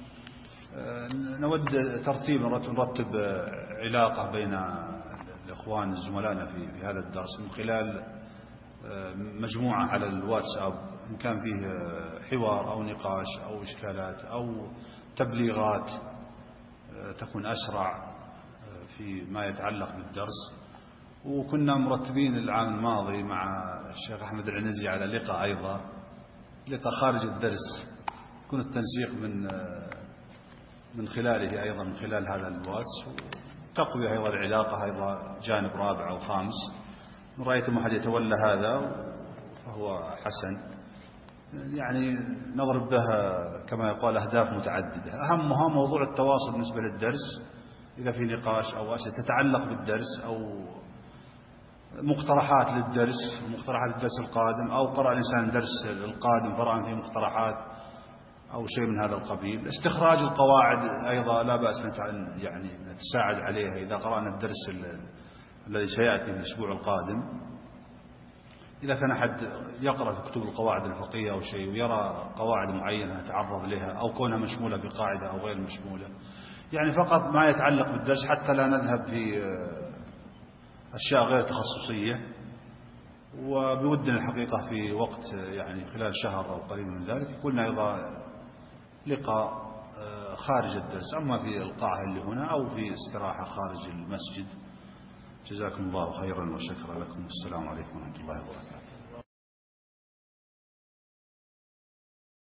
نود ترتيب نرتب علاقة بين الإخوان زملائنا في هذا الدرس من خلال مجموعة على الواتساب، إن كان فيه حوار أو نقاش أو إشكالات أو تبليغات تكون أسرع في ما يتعلق بالدرس. وكنا مرتبين العام الماضي مع الشيخ أحمد العنزي على لقاء أيضا، لقاء خارج الدرس، يكون التنسيق من خلاله أيضا، من خلال هذا الواتس، وتقوي أيضا العلاقة أيضا جانب رابع أو خامس. إن رأيتم أحد يتولى هذا فهو حسن، يعني نضرب به كما يقال أهداف متعددة. أهمها موضوع التواصل بالنسبة للدرس، إذا في نقاش أو أسئلة تتعلق بالدرس أو مقترحات للدرس، مقترحات الدرس القادم، أو قرأ الإنسان الدرس القادم فرأى فيه مقترحات أو شيء من هذا القبيل. استخراج القواعد أيضا لا بأس يعني نتساعد عليها إذا قرأنا الدرس الذي سيأتي في الأسبوع القادم. إذا كان أحد يقرأ في كتب القواعد الفقهية أو شيء ويرى قواعد معينة يتعرض لها أو كونها مشمولة بقاعدة أو غير مشمولة، يعني فقط ما يتعلق بالدرس حتى لا نذهب في أشياء غير تخصصية. وبودنا الحقيقة في وقت يعني خلال شهر أو قريب من ذلك يكون أيضا لقاء خارج الدرس، أما في القاعة اللي هنا أو في استراحة خارج المسجد. جزاكم الله خيرا وشكرا لكم. السلام عليكم ورحمة الله وبركاته.